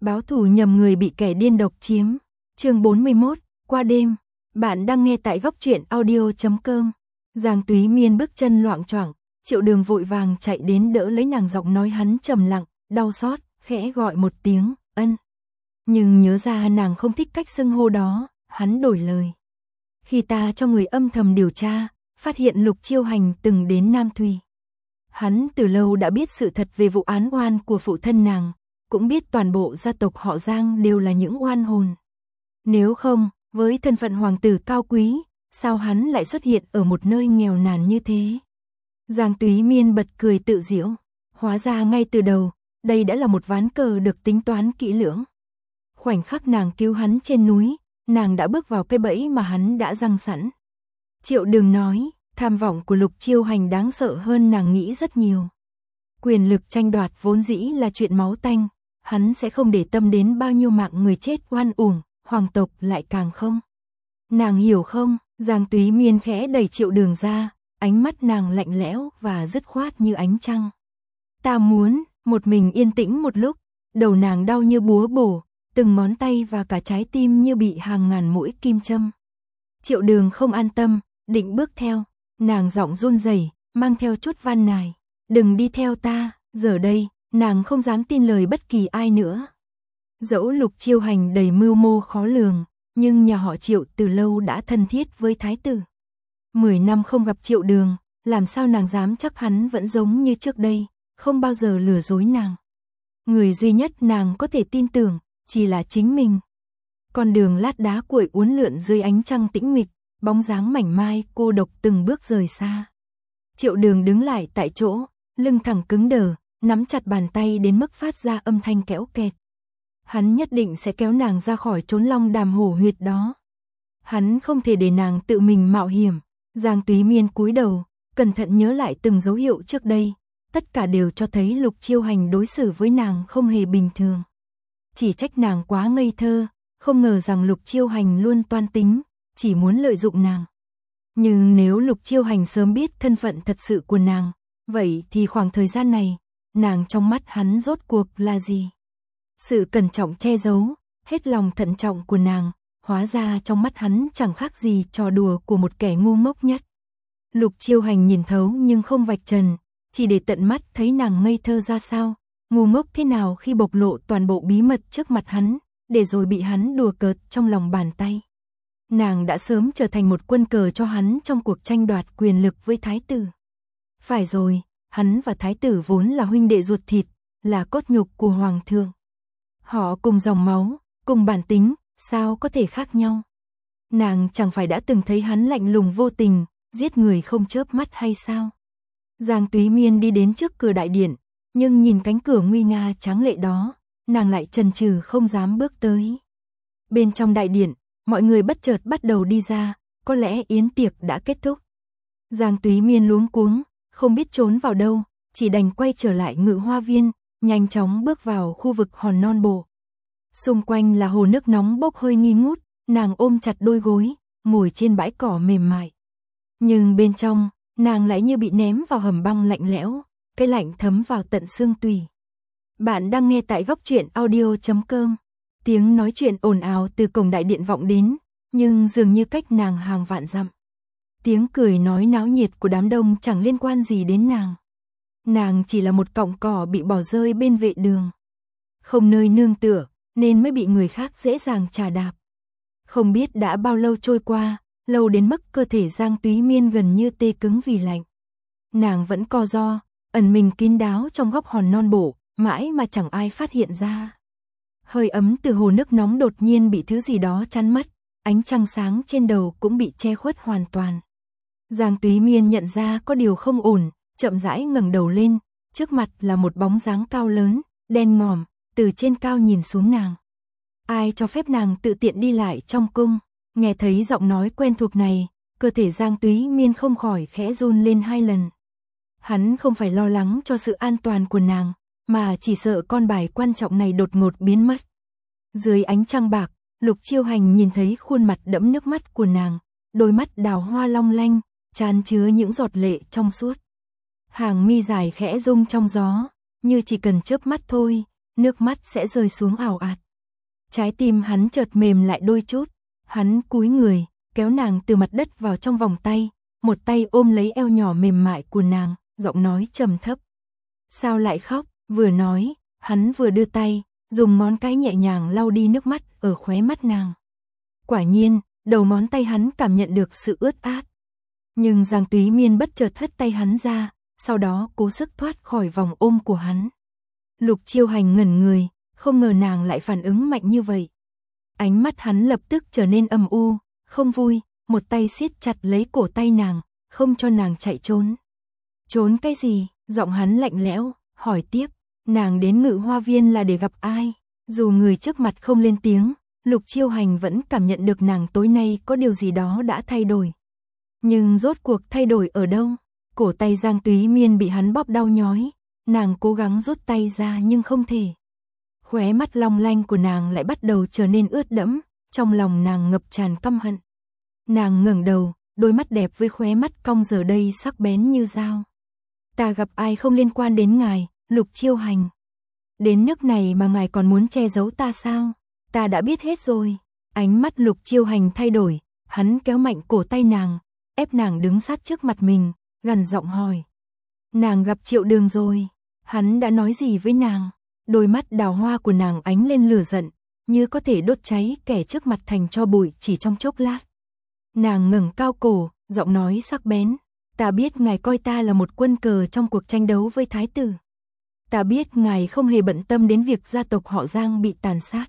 Báo thù nhầm người bị kẻ điên độc chiếm. Chương 41, qua đêm. Bạn đang nghe tại góc truyện audio.com. Giang Túy Miên bước chân loạng choạng, Triệu Đường vội vàng chạy đến đỡ lấy nàng, giọng nói hắn trầm lặng, đau xót, khẽ gọi một tiếng, ân. Nhưng nhớ ra nàng không thích cách xưng hô đó, hắn đổi lời. Khi ta cho người âm thầm điều tra, phát hiện Lục Chiêu Hành từng đến Nam Thùy. Hắn từ lâu đã biết sự thật về vụ án oan của phụ thân nàng, cũng biết toàn bộ gia tộc họ Giang đều là những oan hồn. Nếu không, với thân phận hoàng tử cao quý, sao hắn lại xuất hiện ở một nơi nghèo nàn như thế? Giang Túy Miên bật cười tự giễu, hóa ra ngay từ đầu, đây đã là một ván cờ được tính toán kỹ lưỡng. Khoảnh khắc nàng cứu hắn trên núi, nàng đã bước vào cái bẫy mà hắn đã giăng sẵn. Triệu Đường nói, tham vọng của Lục Chiêu Hành đáng sợ hơn nàng nghĩ rất nhiều. Quyền lực tranh đoạt vốn dĩ là chuyện máu tanh, hắn sẽ không để tâm đến bao nhiêu mạng người chết oan uổng, hoàng tộc lại càng không. Nàng hiểu không? Giang Túy Miên khẽ đẩy Triệu Đường ra, ánh mắt nàng lạnh lẽo và dứt khoát như ánh trăng. Ta muốn một mình yên tĩnh một lúc. Đầu nàng đau như búa bổ, từng ngón tay và cả trái tim như bị hàng ngàn mũi kim châm. Triệu Đường không an tâm, định bước theo, nàng giọng run rẩy, mang theo chút van nài, đừng đi theo ta. Giờ đây, nàng không dám tin lời bất kỳ ai nữa. Dẫu Lục Chiêu Hành đầy mưu mô khó lường, nhưng nhà họ Triệu từ lâu đã thân thiết với thái tử. 10 năm không gặp Triệu Đường, làm sao nàng dám chắc hắn vẫn giống như trước đây, không bao giờ lừa dối nàng. Người duy nhất nàng có thể tin tưởng, chỉ là chính mình. Con đường lát đá cuội uốn lượn dưới ánh trăng tĩnh mịch, bóng dáng mảnh mai cô độc từng bước rời xa. Triệu Đường đứng lại tại chỗ, lưng thẳng cứng đờ, nắm chặt bàn tay đến mức phát ra âm thanh kéo kẹt. Hắn nhất định sẽ kéo nàng ra khỏi chốn long đàm hổ huyệt đó. Hắn không thể để nàng tự mình mạo hiểm. Giang Túy Miên cúi đầu, cẩn thận nhớ lại từng dấu hiệu trước đây. Tất cả đều cho thấy Lục Chiêu Hành đối xử với nàng không hề bình thường. Chỉ trách nàng quá ngây thơ, không ngờ rằng Lục Chiêu Hành luôn toan tính, chỉ muốn lợi dụng nàng. Nhưng nếu Lục Chiêu Hành sớm biết thân phận thật sự của nàng, vậy thì khoảng thời gian này, nàng trong mắt hắn rốt cuộc là gì? Sự cẩn trọng che giấu, hết lòng thận trọng của nàng, hóa ra trong mắt hắn chẳng khác gì trò đùa của một kẻ ngu ngốc nhất. Lục Chiêu Hành nhìn thấu nhưng không vạch trần, chỉ để tận mắt thấy nàng ngây thơ ra sao, ngu ngốc thế nào khi bộc lộ toàn bộ bí mật trước mặt hắn, để rồi bị hắn đùa cợt trong lòng bàn tay. Nàng đã sớm trở thành một quân cờ cho hắn trong cuộc tranh đoạt quyền lực với thái tử. Phải rồi, hắn và thái tử vốn là huynh đệ ruột thịt, là cốt nhục của hoàng thượng. Họ cùng dòng máu, cùng bản tính, sao có thể khác nhau? Nàng chẳng phải đã từng thấy hắn lạnh lùng vô tình, giết người không chớp mắt hay sao? Giang Túy Miên đi đến trước cửa đại điện, nhưng nhìn cánh cửa nguy nga tráng lệ đó, nàng lại chần chừ không dám bước tới. Bên trong đại điện, mọi người bất chợt bắt đầu đi ra, có lẽ yến tiệc đã kết thúc. Giang Túy Miên luống cuống, không biết trốn vào đâu, chỉ đành quay trở lại Ngự Hoa Viên, nhanh chóng bước vào khu vực hòn non bộ. Xung quanh là hồ nước nóng bốc hơi nghi ngút, nàng ôm chặt đôi gối, ngồi trên bãi cỏ mềm mại. Nhưng bên trong, nàng lại như bị ném vào hầm băng lạnh lẽo, cái lạnh thấm vào tận xương tủy. Bạn đang nghe tại góc truyện audio.com. Tiếng nói chuyện ồn ào từ cổng đại điện vọng đến, nhưng dường như cách nàng hàng vạn dặm. Tiếng cười nói náo nhiệt của đám đông chẳng liên quan gì đến nàng. Nàng chỉ là một cọng cỏ bị bỏ rơi bên vệ đường. Không nơi nương tựa, nên mới bị người khác dễ dàng chà đạp. Không biết đã bao lâu trôi qua, lâu đến mức cơ thể Giang Túy Miên gần như tê cứng vì lạnh. Nàng vẫn co ro, ẩn mình kín đáo trong góc hòn non bộ, mãi mà chẳng ai phát hiện ra. Hơi ấm từ hồ nước nóng đột nhiên bị thứ gì đó chắn mất, ánh trăng sáng trên đầu cũng bị che khuất hoàn toàn. Giang Túy Miên nhận ra có điều không ổn, chậm rãi ngẩng đầu lên, trước mặt là một bóng dáng cao lớn, đen ngòm, từ trên cao nhìn xuống nàng. Ai cho phép nàng tự tiện đi lại trong cung? Nghe thấy giọng nói quen thuộc này, cơ thể Giang Túy Miên không khỏi khẽ run lên 2 lần. Hắn không phải lo lắng cho sự an toàn của nàng, mà chỉ sợ con bài quan trọng này đột ngột biến mất. Dưới ánh trăng bạc, Lục Chiêu Hành nhìn thấy khuôn mặt đẫm nước mắt của nàng, đôi mắt đào hoa long lanh, tràn chứa những giọt lệ trong suốt. Hàng mi dài khẽ rung trong gió, như chỉ cần chớp mắt thôi, nước mắt sẽ rơi xuống ào ạt. Trái tim hắn chợt mềm lại đôi chút, hắn cúi người, kéo nàng từ mặt đất vào trong vòng tay, một tay ôm lấy eo nhỏ mềm mại của nàng, giọng nói trầm thấp. Sao lại khóc? Vừa nói, hắn vừa đưa tay, dùng ngón cái nhẹ nhàng lau đi nước mắt ở khóe mắt nàng. Quả nhiên, đầu ngón tay hắn cảm nhận được sự ướt át. Nhưng Giang Túy Miên bất chợt hất tay hắn ra, sau đó cố sức thoát khỏi vòng ôm của hắn. Lục Chiêu Hành ngẩn người, không ngờ nàng lại phản ứng mạnh như vậy. Ánh mắt hắn lập tức trở nên âm u, không vui, một tay siết chặt lấy cổ tay nàng, không cho nàng chạy trốn. Trốn cái gì? Giọng hắn lạnh lẽo, hỏi tiếp. Nàng đến Ngự Hoa Viên là để gặp ai? Dù người trước mặt không lên tiếng, Lục Chiêu Hành vẫn cảm nhận được nàng tối nay có điều gì đó đã thay đổi. Nhưng rốt cuộc thay đổi ở đâu? Cổ tay Giang Túy Miên bị hắn bóp đau nhói, nàng cố gắng rút tay ra nhưng không thể. Khóe mắt long lanh của nàng lại bắt đầu trở nên ướt đẫm, trong lòng nàng ngập tràn căm hận. Nàng ngẩng đầu, đôi mắt đẹp với khóe mắt cong giờ đây sắc bén như dao. Ta gặp ai không liên quan đến ngài, Lục Chiêu Hành. Đến nước này mà ngài còn muốn che giấu ta sao? Ta đã biết hết rồi. Ánh mắt Lục Chiêu Hành thay đổi, hắn kéo mạnh cổ tay nàng, ép nàng đứng sát trước mặt mình, gằn giọng hỏi. Nàng gặp Triệu Đường rồi, hắn đã nói gì với nàng? Đôi mắt đào hoa của nàng ánh lên lửa giận, như có thể đốt cháy kẻ trước mặt thành tro bụi chỉ trong chốc lát. Nàng ngẩng cao cổ, giọng nói sắc bén. Ta biết ngài coi ta là một quân cờ trong cuộc tranh đấu với thái tử. Ta biết ngài không hề bận tâm đến việc gia tộc họ Giang bị tàn sát.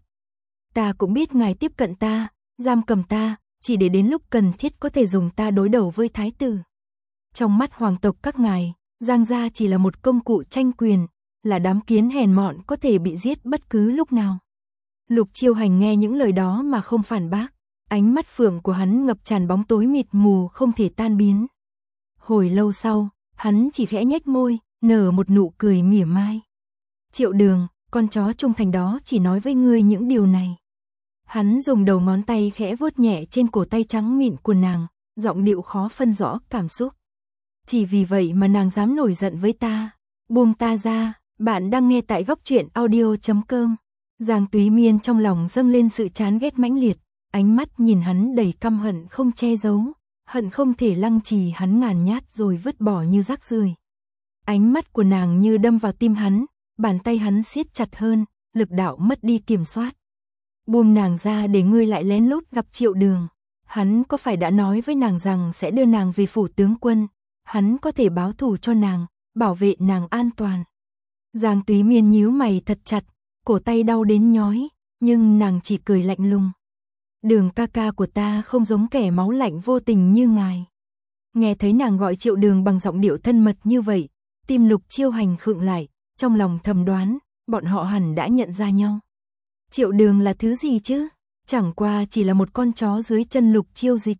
Ta cũng biết ngài tiếp cận ta, giam cầm ta, chỉ để đến lúc cần thiết có thể dùng ta đối đầu với thái tử. Trong mắt hoàng tộc các ngài, Giang gia chỉ là một công cụ tranh quyền, là đám kiến hèn mọn có thể bị giết bất cứ lúc nào. Lục Chiêu Hành nghe những lời đó mà không phản bác, ánh mắt phượng của hắn ngập tràn bóng tối mịt mù không thể tan biến. Hồi lâu sau, hắn chỉ khẽ nhếch môi, nở một nụ cười mỉa mai. Triệu Đường, con chó trung thành đó chỉ nói với ngươi những điều này. Hắn dùng đầu ngón tay khẽ vuốt nhẹ trên cổ tay trắng mịn của nàng, giọng điệu khó phân rõ cảm xúc. Chỉ vì vậy mà nàng dám nổi giận với ta. Buông ta ra. Bạn đang nghe tại góc truyện audio.com. Giang Túy Miên trong lòng dâng lên sự chán ghét mãnh liệt, ánh mắt nhìn hắn đầy căm hận không che giấu, hận không thể lăng trì hắn ngàn nhát rồi vứt bỏ như rác rưởi. Ánh mắt của nàng như đâm vào tim hắn, bàn tay hắn siết chặt hơn, lực đạo mất đi kiểm soát. Buông nàng ra để ngươi lại lén lút gặp Triệu Đường. Hắn có phải đã nói với nàng rằng sẽ đưa nàng về phủ tướng quân, hắn có thể báo thù cho nàng, bảo vệ nàng an toàn. Giang Túy Miên nhíu mày thật chặt, cổ tay đau đến nhói, nhưng nàng chỉ cười lạnh lùng. Đường ca ca của ta không giống kẻ máu lạnh vô tình như ngài. Nghe thấy nàng gọi Triệu Đường bằng giọng điệu thân mật như vậy, tim Lục Chiêu Hành khựng lại, trong lòng thầm đoán, bọn họ hẳn đã nhận ra nhau. Triệu Đường là thứ gì chứ? Chẳng qua chỉ là một con chó dưới chân Lục Chiêu Dịch.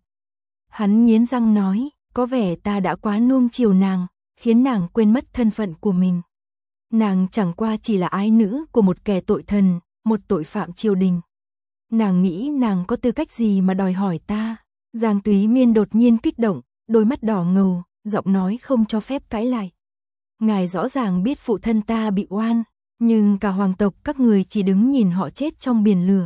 Hắn nghiến răng nói, có vẻ ta đã quá nuông chiều nàng, khiến nàng quên mất thân phận của mình. Nàng chẳng qua chỉ là ái nữ của một kẻ tội thần, một tội phạm triều đình. Nàng nghĩ nàng có tư cách gì mà đòi hỏi ta? Giang Túy Miên đột nhiên kích động, đôi mắt đỏ ngầu, giọng nói không cho phép cãi lại. Ngài rõ ràng biết phụ thân ta bị oan, nhưng cả hoàng tộc các người chỉ đứng nhìn họ chết trong biển lửa.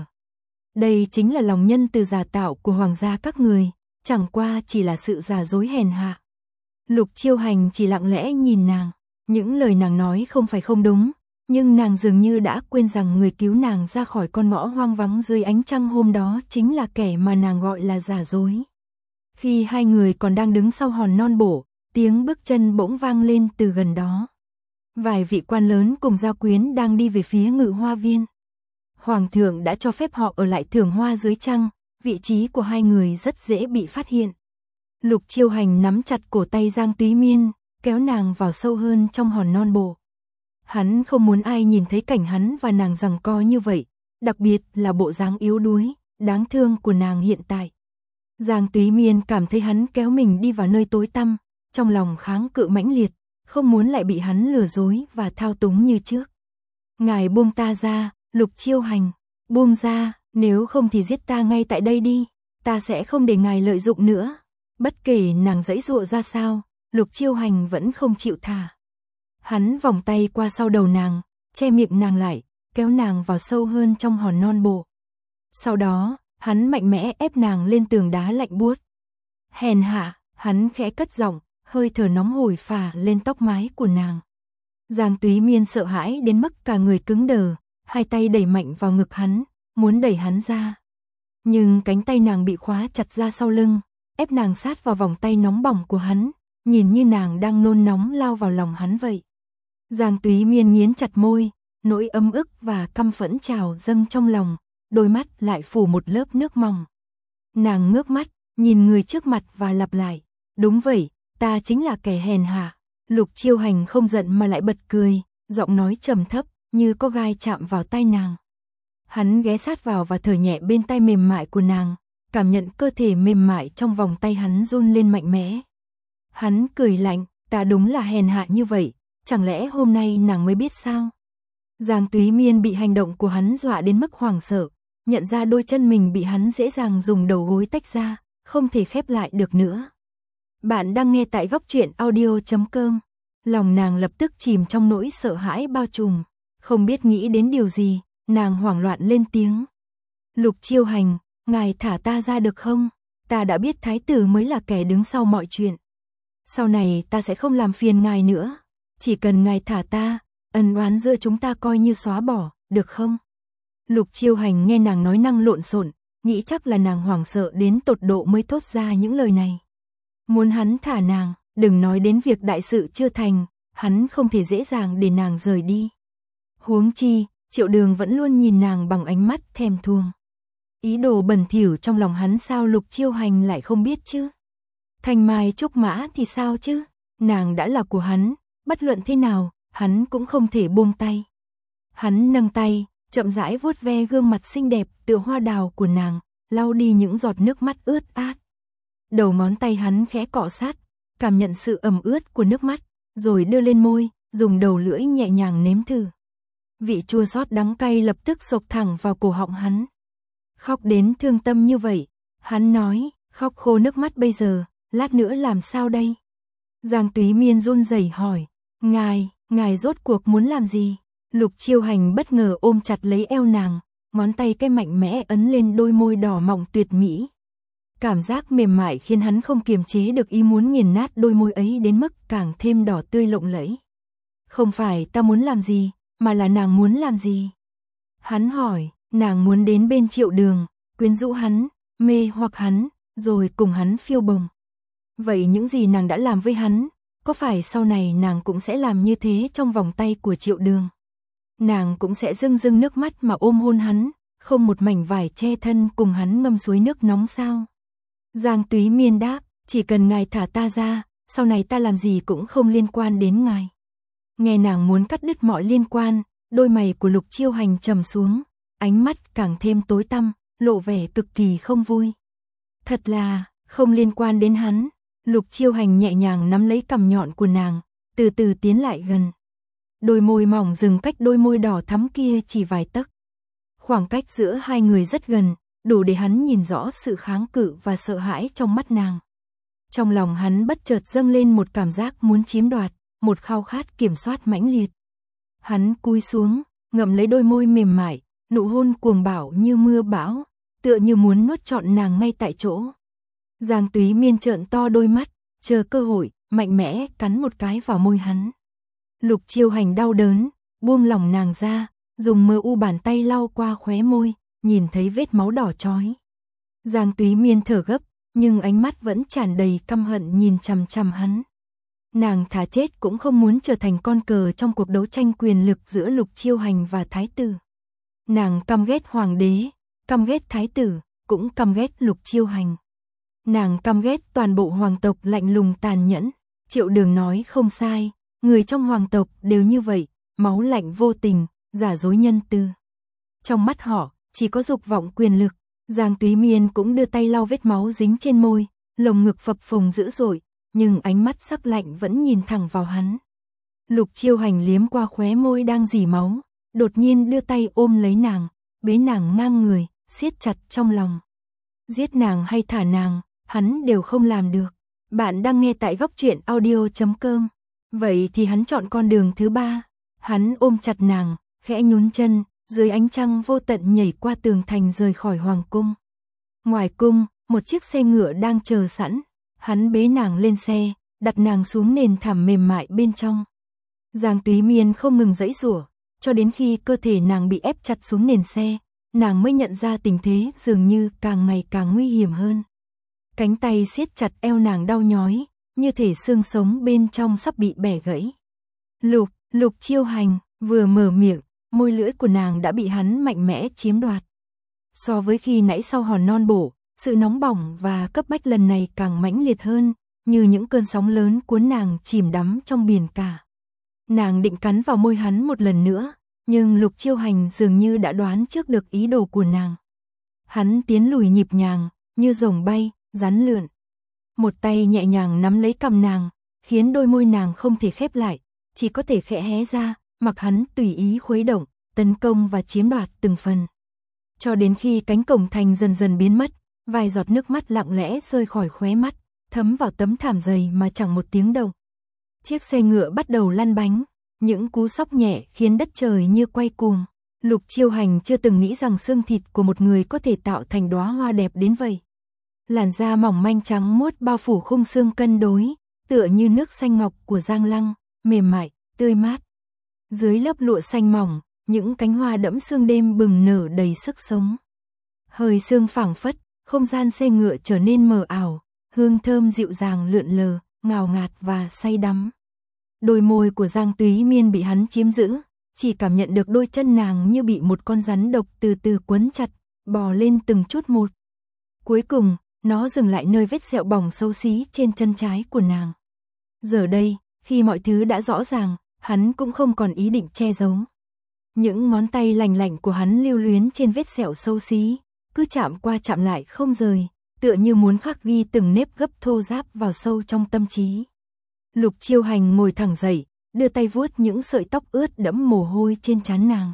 Đây chính là lòng nhân từ giả tạo của hoàng gia các người, chẳng qua chỉ là sự giả dối hèn hạ. Lục Chiêu Hành chỉ lặng lẽ nhìn nàng. Những lời nàng nói không phải không đúng, nhưng nàng dường như đã quên rằng người cứu nàng ra khỏi con ngõ hoang vắng dưới ánh trăng hôm đó chính là kẻ mà nàng gọi là giả dối. Khi hai người còn đang đứng sau hòn non bộ, tiếng bước chân bỗng vang lên từ gần đó. Vài vị quan lớn cùng gia quyến đang đi về phía Ngự Hoa Viên. Hoàng thượng đã cho phép họ ở lại thưởng hoa dưới trăng, vị trí của hai người rất dễ bị phát hiện. Lục Chiêu Hành nắm chặt cổ tay Giang Túy Miên, kéo nàng vào sâu hơn trong hòn non bộ. Hắn không muốn ai nhìn thấy cảnh hắn và nàng giằng co như vậy, đặc biệt là bộ dáng yếu đuối, đáng thương của nàng hiện tại. Giang Túy Miên cảm thấy hắn kéo mình đi vào nơi tối tăm, trong lòng kháng cự mãnh liệt, không muốn lại bị hắn lừa dối và thao túng như trước. Ngài buông ta ra, Lục Chiêu Hành, buông ra, nếu không thì giết ta ngay tại đây đi, ta sẽ không để ngài lợi dụng nữa. Bất kể nàng giãy giụa ra sao, Lục Chiêu Hành vẫn không chịu thả. Hắn vòng tay qua sau đầu nàng, che miệng nàng lại, kéo nàng vào sâu hơn trong hòn non bộ. Sau đó, hắn mạnh mẽ ép nàng lên tường đá lạnh buốt. Hèn hạ, hắn khẽ cất giọng, hơi thở nóng hổi phả lên tóc mái của nàng. Giang Túy Miên sợ hãi đến mức cả người cứng đờ, hai tay đẩy mạnh vào ngực hắn, muốn đẩy hắn ra. Nhưng cánh tay nàng bị khóa chặt ra sau lưng, ép nàng sát vào vòng tay nóng bỏng của hắn, nhìn như nàng đang nôn nóng lao vào lòng hắn vậy. Giang Túy Miên nghiến chặt môi, nỗi ấm ức và căm phẫn trào dâng trong lòng, đôi mắt lại phủ một lớp nước mỏng. Nàng ngước mắt, nhìn người trước mặt và lặp lại, đúng vậy, ta chính là kẻ hèn hạ. Lục Chiêu Hành không giận mà lại bật cười, giọng nói trầm thấp, như có gai chạm vào tai nàng. Hắn ghé sát vào và thở nhẹ bên tai mềm mại của nàng, cảm nhận cơ thể mềm mại trong vòng tay hắn run lên mạnh mẽ. Hắn cười lạnh, ta đúng là hèn hạ như vậy, chẳng lẽ hôm nay nàng mới biết sao? Giang Túy Miên bị hành động của hắn dọa đến mức hoảng sợ, nhận ra đôi chân mình bị hắn dễ dàng dùng đầu gối tách ra, không thể khép lại được nữa. Bạn đang nghe tại góc truyện audio.com. Lòng nàng lập tức chìm trong nỗi sợ hãi bao trùm, không biết nghĩ đến điều gì, nàng hoảng loạn lên tiếng. Lục Chiêu Hành, ngài thả ta ra được không? Ta đã biết thái tử mới là kẻ đứng sau mọi chuyện. Sau này ta sẽ không làm phiền ngài nữa, chỉ cần ngài thả ta, ân oán giữa chúng ta coi như xóa bỏ, được không? Lục Chiêu Hành nghe nàng nói năng lộn xộn, nghĩ chắc là nàng hoảng sợ đến tột độ mới thốt ra những lời này. Muốn hắn thả nàng, đừng nói đến việc đại sự chưa thành, hắn không thể dễ dàng để nàng rời đi. Huống chi, Triệu Đường vẫn luôn nhìn nàng bằng ánh mắt thèm thuồng. Ý đồ bẩn thỉu trong lòng hắn sao Lục Chiêu Hành lại không biết chứ? Thanh Mai Trúc Mã thì sao chứ? Nàng đã là của hắn, bất luận thế nào, hắn cũng không thể buông tay. Hắn nâng tay, chậm rãi vuốt ve gương mặt xinh đẹp tựa hoa đào của nàng, lau đi những giọt nước mắt ướt át. Đầu ngón tay hắn khẽ cọ sát, cảm nhận sự ẩm ướt của nước mắt, rồi đưa lên môi, dùng đầu lưỡi nhẹ nhàng nếm thử. Vị chua xót đắng cay lập tức xộc thẳng vào cổ họng hắn. Khóc đến thương tâm như vậy, hắn nói, khóc khô nước mắt bây giờ, lát nữa làm sao đây? Giang Túy Miên run rẩy hỏi, ngài rốt cuộc muốn làm gì? Lục Chiêu Hành bất ngờ ôm chặt lấy eo nàng, ngón tay cái mạnh mẽ ấn lên đôi môi đỏ mọng tuyệt mỹ. Cảm giác mềm mại khiến hắn không kiềm chế được ý muốn nghiền nát đôi môi ấy đến mức càng thêm đỏ tươi lộng lẫy. Không phải ta muốn làm gì, mà là nàng muốn làm gì? Hắn hỏi, nàng muốn đến bên Triệu Đường, quyến rũ hắn, mê hoặc hắn, rồi cùng hắn phiêu bồng. Vậy những gì nàng đã làm với hắn, có phải sau này nàng cũng sẽ làm như thế trong vòng tay của Triệu Đường? Nàng cũng sẽ rưng rưng nước mắt mà ôm hôn hắn, không một mảnh vải che thân cùng hắn ngâm suối nước nóng sao? Giang Túy Miên đáp, chỉ cần ngài thả ta ra, sau này ta làm gì cũng không liên quan đến ngài. Nghe nàng muốn cắt đứt mọi liên quan, đôi mày của Lục Chiêu Hành trầm xuống, ánh mắt càng thêm tối tăm, lộ vẻ cực kỳ không vui. Thật là, không liên quan đến hắn. Lục Chiêu Hành nhẹ nhàng nắm lấy cằm nhọn của nàng, từ từ tiến lại gần. Đôi môi mỏng dừng cách đôi môi đỏ thắm kia chỉ vài tấc. Khoảng cách giữa hai người rất gần, đủ để hắn nhìn rõ sự kháng cự và sợ hãi trong mắt nàng. Trong lòng hắn bất chợt dâng lên một cảm giác muốn chiếm đoạt, một khao khát kiểm soát mãnh liệt. Hắn cúi xuống, ngậm lấy đôi môi mềm mại, nụ hôn cuồng bạo như mưa bão, tựa như muốn nuốt trọn nàng ngay tại chỗ. Giang Túy Miên trợn to đôi mắt, chờ cơ hội, mạnh mẽ cắn một cái vào môi hắn. Lục Chiêu Hành đau đớn, buông lỏng nàng ra, dùng mờ u bàn tay lau qua khóe môi, nhìn thấy vết máu đỏ chói. Giang Túy Miên thở gấp, nhưng ánh mắt vẫn tràn đầy căm hận nhìn chằm chằm hắn. Nàng thà chết cũng không muốn trở thành con cờ trong cuộc đấu tranh quyền lực giữa Lục Chiêu Hành và Thái tử. Nàng căm ghét hoàng đế, căm ghét Thái tử, cũng căm ghét Lục Chiêu Hành. Nàng căm ghét toàn bộ hoàng tộc lạnh lùng tàn nhẫn. Triệu Đường nói không sai, người trong hoàng tộc đều như vậy, máu lạnh vô tình, giả dối nhân từ. Trong mắt họ, chỉ có dục vọng quyền lực. Giang Túy Miên cũng đưa tay lau vết máu dính trên môi, lồng ngực phập phồng dữ dội, nhưng ánh mắt sắc lạnh vẫn nhìn thẳng vào hắn. Lục Chiêu Hành liếm qua khóe môi đang rỉ máu, đột nhiên đưa tay ôm lấy nàng, bế nàng ngang người, siết chặt trong lòng. Giết nàng hay thả nàng, hắn đều không làm được. Bạn đang nghe tại góc truyện audio.com. Vậy thì hắn chọn con đường thứ ba. Hắn ôm chặt nàng, khẽ nhún chân, dưới ánh trăng vô tận nhảy qua tường thành rời khỏi hoàng cung. Ngoài cung, một chiếc xe ngựa đang chờ sẵn, hắn bế nàng lên xe, đặt nàng xuống nền thảm mềm mại bên trong. Giang Túy Miên không ngừng giãy giụa, cho đến khi cơ thể nàng bị ép chặt xuống nền xe, nàng mới nhận ra tình thế dường như càng ngày càng nguy hiểm hơn. Cánh tay siết chặt eo nàng đau nhói, như thể xương sống bên trong sắp bị bẻ gãy. Lục Chiêu Hành vừa mở miệng, môi lưỡi của nàng đã bị hắn mạnh mẽ chiếm đoạt. So với khi nãy sau hòn non bổ, sự nóng bỏng và cấp bách lần này càng mãnh liệt hơn, như những cơn sóng lớn cuốn nàng chìm đắm trong biển cả. Nàng định cắn vào môi hắn một lần nữa, nhưng Lục Chiêu Hành dường như đã đoán trước được ý đồ của nàng. Hắn tiến lùi nhịp nhàng, như rồng bay, rắn lượn. Một tay nhẹ nhàng nắm lấy cằm nàng, khiến đôi môi nàng không thể khép lại, chỉ có thể khẽ hé ra, mặc hắn tùy ý khuấy động, tấn công và chiếm đoạt từng phần. Cho đến khi cánh cổng thành dần dần biến mất, vài giọt nước mắt lặng lẽ rơi khỏi khóe mắt, thấm vào tấm thảm dày mà chẳng một tiếng động. Chiếc xe ngựa bắt đầu lăn bánh, những cú xóc nhẹ khiến đất trời như quay cuồng. Lục Chiêu Hành chưa từng nghĩ rằng xương thịt của một người có thể tạo thành đóa hoa đẹp đến vậy. Làn da mỏng manh trắng muốt bao phủ khung xương cân đối, tựa như nước xanh ngọc của Giang Lăng, mềm mại, tươi mát. Dưới lớp lụa xanh mỏng, những cánh hoa đẫm sương đêm bừng nở đầy sức sống. Hơi sương phảng phất, không gian xe ngựa trở nên mờ ảo, hương thơm dịu dàng lượn lờ, ngào ngạt và say đắm. Đôi môi của Giang Túy Miên bị hắn chiếm giữ, chỉ cảm nhận được đôi chân nàng như bị một con rắn độc từ từ quấn chặt, bò lên từng chút một. Cuối cùng, nó dừng lại nơi vết sẹo bỏng xấu xí trên chân trái của nàng. Giờ đây, khi mọi thứ đã rõ ràng, hắn cũng không còn ý định che giấu. Những ngón tay lành lạnh của hắn lưu luyến trên vết sẹo xấu xí, cứ chạm qua chạm lại không rời, tựa như muốn khắc ghi từng nếp gấp thô ráp vào sâu trong tâm trí. Lục Chiêu Hành ngồi thẳng dậy, đưa tay vuốt những sợi tóc ướt đẫm mồ hôi trên trán nàng.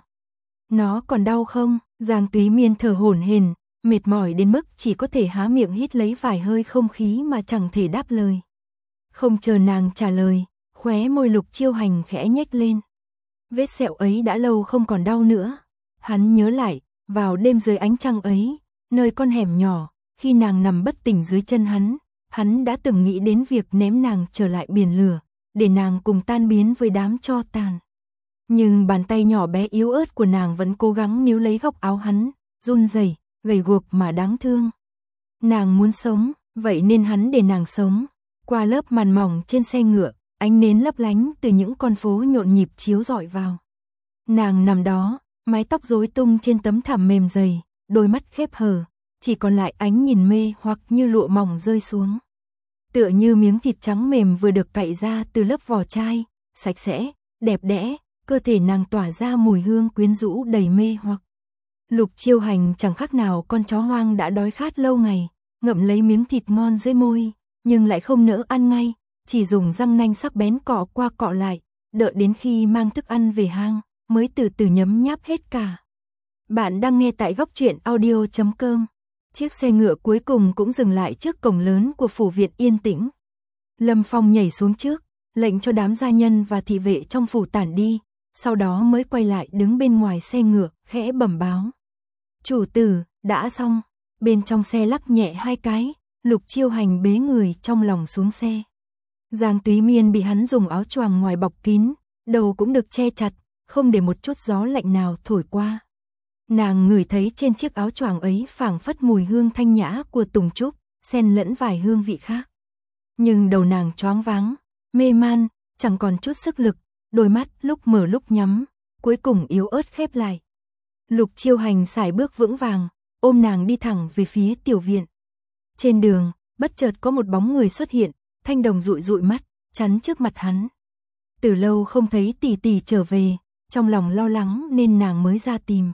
Nó còn đau không? Giang Túy Miên thở hổn hển, mệt mỏi đến mức chỉ có thể há miệng hít lấy vài hơi không khí mà chẳng thể đáp lời. Không chờ nàng trả lời, khóe môi Lục Chiêu Hành khẽ nhếch lên. Vết sẹo ấy đã lâu không còn đau nữa. Hắn nhớ lại, vào đêm dưới ánh trăng ấy, nơi con hẻm nhỏ, khi nàng nằm bất tỉnh dưới chân hắn đã từng nghĩ đến việc ném nàng trở lại biển lửa, để nàng cùng tan biến với đám tro tàn. Nhưng bàn tay nhỏ bé yếu ớt của nàng vẫn cố gắng níu lấy góc áo hắn, run rẩy, gầy guộc mà đáng thương. Nàng muốn sống, vậy nên hắn để nàng sống. Qua lớp màn mỏng trên xe ngựa, ánh nến lấp lánh từ những con phố nhộn nhịp chiếu rọi vào. Nàng nằm đó, mái tóc rối tung trên tấm thảm mềm dày, đôi mắt khép hờ, chỉ còn lại ánh nhìn mê hoặc như lụa mỏng rơi xuống. Tựa như miếng thịt trắng mềm vừa được cạy ra từ lớp vỏ chai, sạch sẽ, đẹp đẽ, cơ thể nàng tỏa ra mùi hương quyến rũ đầy mê hoặc. Lục Chiêu Hành chẳng khác nào con chó hoang đã đói khát lâu ngày, ngậm lấy miếng thịt ngon dưới môi, nhưng lại không nỡ ăn ngay, chỉ dùng răng nanh sắc bén cọ qua cọ lại, đợi đến khi mang thức ăn về hang, mới từ từ nhấm nháp hết cả. Bạn đang nghe tại góc truyện audio.com. Chiếc xe ngựa cuối cùng cũng dừng lại trước cổng lớn của phủ viện yên tĩnh. Lâm Phong nhảy xuống trước, lệnh cho đám gia nhân và thị vệ trong phủ tản đi, sau đó mới quay lại đứng bên ngoài xe ngựa, khẽ bẩm báo. Chủ tử, đã xong. Bên trong xe lắc nhẹ hai cái, Lục Chiêu Hành bế người trong lòng xuống xe. Giang Túy Miên bị hắn dùng áo choàng ngoài bọc kín, đầu cũng được che chặt, không để một chút gió lạnh nào thổi qua. Nàng ngửi thấy trên chiếc áo choàng ấy phảng phất mùi hương thanh nhã của tùng trúc, xen lẫn vài hương vị khác. Nhưng đầu nàng choáng váng, mê man, chẳng còn chút sức lực, đôi mắt lúc mở lúc nhắm, cuối cùng yếu ớt khép lại. Lục Chiêu Hành sải bước vững vàng, ôm nàng đi thẳng về phía tiểu viện. Trên đường, bất chợt có một bóng người xuất hiện, Thanh Đồng dụi dụi mắt, chắn trước mặt hắn. Từ lâu không thấy tỷ tỷ trở về, trong lòng lo lắng nên nàng mới ra tìm.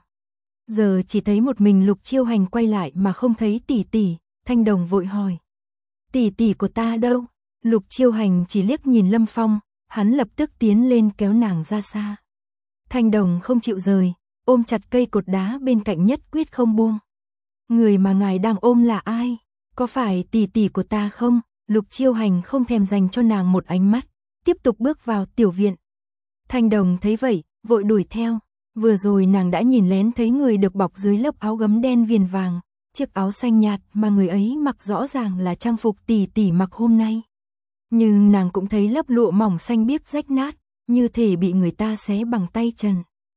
Giờ chỉ thấy một mình Lục Chiêu Hành quay lại mà không thấy tỷ tỷ, Thanh Đồng vội hỏi. Tỷ tỷ của ta đâu? Lục Chiêu Hành chỉ liếc nhìn Lâm Phong, hắn lập tức tiến lên kéo nàng ra xa. Thanh Đồng không chịu rời, ôm chặt cây cột đá bên cạnh nhất quyết không buông. Người mà ngài đang ôm là ai? Có phải tỷ tỷ của ta không? Lục Chiêu Hành không thèm dành cho nàng một ánh mắt, tiếp tục bước vào tiểu viện. Thanh Đồng thấy vậy, vội đuổi theo. Vừa rồi nàng đã nhìn lén thấy người được bọc dưới lớp áo gấm đen viền vàng, chiếc áo xanh nhạt mà người ấy mặc rõ ràng là trang phục tỷ tỷ mặc hôm nay. Nhưng nàng cũng thấy lớp lụa mỏng xanh biếc rách nát, như thể bị người ta xé bằng tay trần.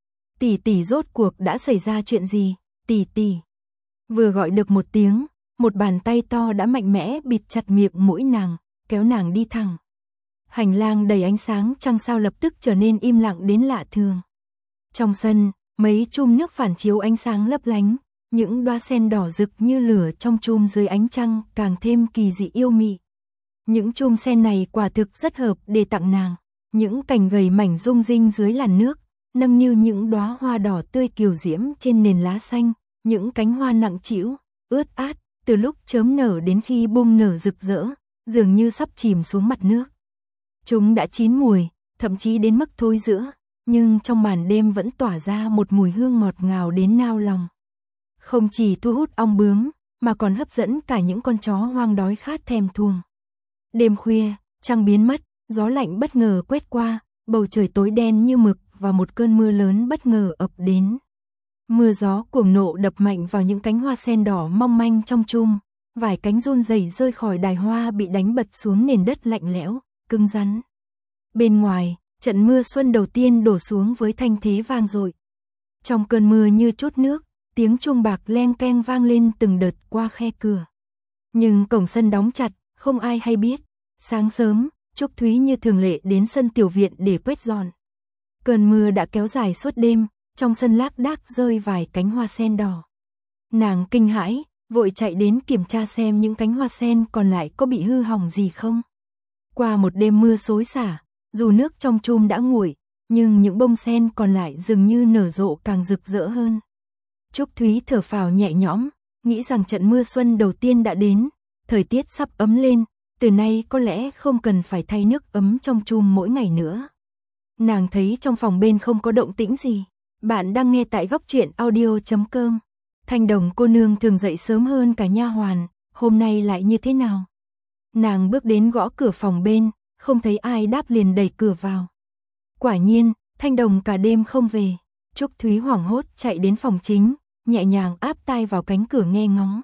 Tỷ tỷ rốt cuộc đã xảy ra chuyện gì, tỷ tỷ? Vừa gọi được một tiếng, một bàn tay to đã mạnh mẽ bịt chặt miệng mũi nàng, kéo nàng đi thẳng. Hành lang đầy ánh sáng trăng sao lập tức trở nên im lặng đến lạ thường. Trong sân, mấy chum nước phản chiếu ánh sáng lấp lánh, những đóa sen đỏ rực như lửa trong chum dưới ánh trăng càng thêm kỳ dị yêu mị. Những chum sen này quả thực rất hợp để tặng nàng, những cành gầy mảnh rung rinh dưới làn nước, nâng niu những đóa hoa đỏ tươi kiều diễm trên nền lá xanh, những cánh hoa nặng trĩu, ướt át, từ lúc chớm nở đến khi bung nở rực rỡ, dường như sắp chìm xuống mặt nước. Chúng đã chín mùi, thậm chí đến mức thối rữa, nhưng trong màn đêm vẫn tỏa ra một mùi hương ngọt ngào đến nao lòng. Không chỉ thu hút ong bướm, mà còn hấp dẫn cả những con chó hoang đói khát thèm thuồng. Đêm khuya, trăng biến mất, gió lạnh bất ngờ quét qua, bầu trời tối đen như mực và một cơn mưa lớn bất ngờ ập đến. Mưa gió cuồng nộ đập mạnh vào những cánh hoa sen đỏ mong manh trong chum, vài cánh run rẩy rơi khỏi đài hoa bị đánh bật xuống nền đất lạnh lẽo, cứng rắn. Bên ngoài, trận mưa xuân đầu tiên đổ xuống với thanh thế vang dội. Trong cơn mưa như chút nước, tiếng chuông bạc leng keng vang lên từng đợt qua khe cửa. Nhưng cổng sân đóng chặt, không ai hay biết. Sáng sớm, Trúc Thúy như thường lệ đến sân tiểu viện để quét dọn. Cơn mưa đã kéo dài suốt đêm, trong sân lác đác rơi vài cánh hoa sen đỏ. Nàng kinh hãi, vội chạy đến kiểm tra xem những cánh hoa sen còn lại có bị hư hỏng gì không. Qua một đêm mưa xối xả, dù nước trong chum đã nguội, nhưng những bông sen còn lại dường như nở rộ càng rực rỡ hơn. Trúc Thúy thở phào nhẹ nhõm, nghĩ rằng trận mưa xuân đầu tiên đã đến, thời tiết sắp ấm lên, từ nay có lẽ không cần phải thay nước ấm trong chum mỗi ngày nữa. Nàng thấy trong phòng bên không có động tĩnh gì. Bạn đang nghe tại góc truyện audio.com. Thanh Đồng cô nương thường dậy sớm hơn cả nha hoàn, hôm nay lại như thế nào? Nàng bước đến gõ cửa phòng bên, không thấy ai đáp liền đẩy cửa vào. Quả nhiên, Thanh Đồng cả đêm không về. Trúc Thúy hoảng hốt chạy đến phòng chính, nhẹ nhàng áp tai vào cánh cửa nghe ngóng.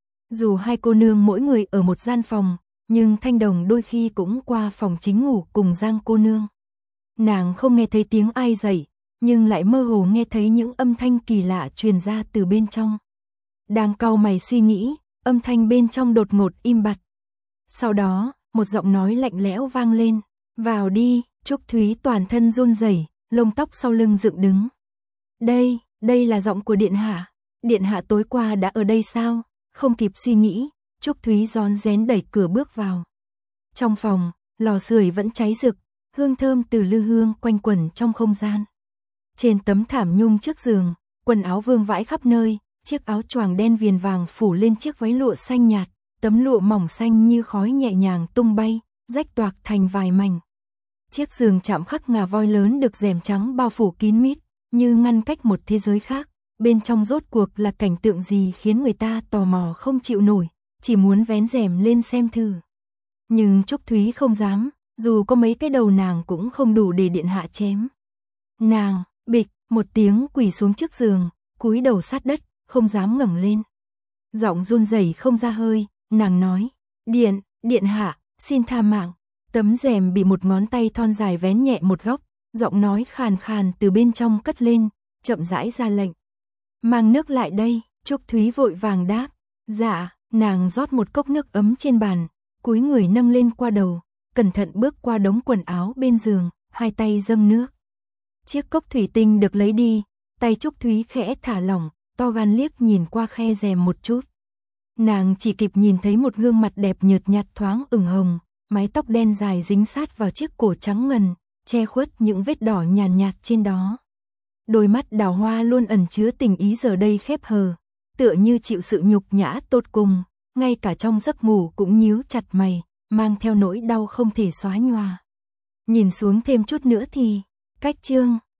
Dù hai cô nương mỗi người ở một gian phòng, nhưng Thanh Đồng đôi khi cũng qua phòng chính ngủ cùng Giang cô nương. Nàng không nghe thấy tiếng ai dậy, nhưng lại mơ hồ nghe thấy những âm thanh kỳ lạ truyền ra từ bên trong. Đang cau mày suy nghĩ, âm thanh bên trong đột ngột im bặt. Sau đó, một giọng nói lạnh lẽo vang lên, "Vào đi." Trúc Thúy toàn thân run rẩy, lông tóc sau lưng dựng đứng. Đây là giọng của điện hạ. Điện hạ tối qua đã ở đây sao? Không kịp suy nghĩ, Trúc Thúy rón rén đẩy cửa bước vào. Trong phòng, lò sưởi vẫn cháy rực, hương thơm từ lư hương quanh quẩn trong không gian. Trên tấm thảm nhung trước giường, quần áo vương vãi khắp nơi, chiếc áo choàng đen viền vàng phủ lên chiếc váy lụa xanh nhạt, tấm lụa mỏng xanh như khói nhẹ nhàng tung bay, rách toạc thành vài mảnh. Chiếc giường chạm khắc ngà voi lớn được rèm trắng bao phủ kín mít, như ngăn cách một thế giới khác. Bên trong rốt cuộc là cảnh tượng gì khiến người ta tò mò không chịu nổi, chỉ muốn vén rèm lên xem thử. Nhưng Trúc Thúy không dám, dù có mấy cái đầu nàng cũng không đủ để điện hạ chém. Nàng, bịch, một tiếng quỳ xuống trước giường, cúi đầu sát đất, không dám ngẩng lên. Giọng run rẩy không ra hơi, nàng nói, điện hạ, xin tha mạng. Tấm rèm bị một ngón tay thon dài vén nhẹ một góc, giọng nói khàn khàn từ bên trong cất lên, chậm rãi ra lệnh. Mang nước lại đây. Trúc Thúy vội vàng đáp, dạ. Nàng rót một cốc nước ấm trên bàn, cúi người nâng lên qua đầu, cẩn thận bước qua đống quần áo bên giường, hai tay dâng nước. Chiếc cốc thủy tinh được lấy đi, tay Trúc Thúy khẽ thả lỏng, to gan liếc nhìn qua khe rèm một chút. Nàng chỉ kịp nhìn thấy một gương mặt đẹp nhợt nhạt thoáng ửng hồng, mái tóc đen dài dính sát vào chiếc cổ trắng ngần, che khuất những vết đỏ nhàn nhạt trên đó. Đôi mắt đào hoa luôn ẩn chứa tình ý giờ đây khép hờ, tựa như chịu sự nhục nhã tột cùng, ngay cả trong giấc ngủ cũng nhíu chặt mày, mang theo nỗi đau không thể xóa nhòa. Nhìn xuống thêm chút nữa thì, cách chương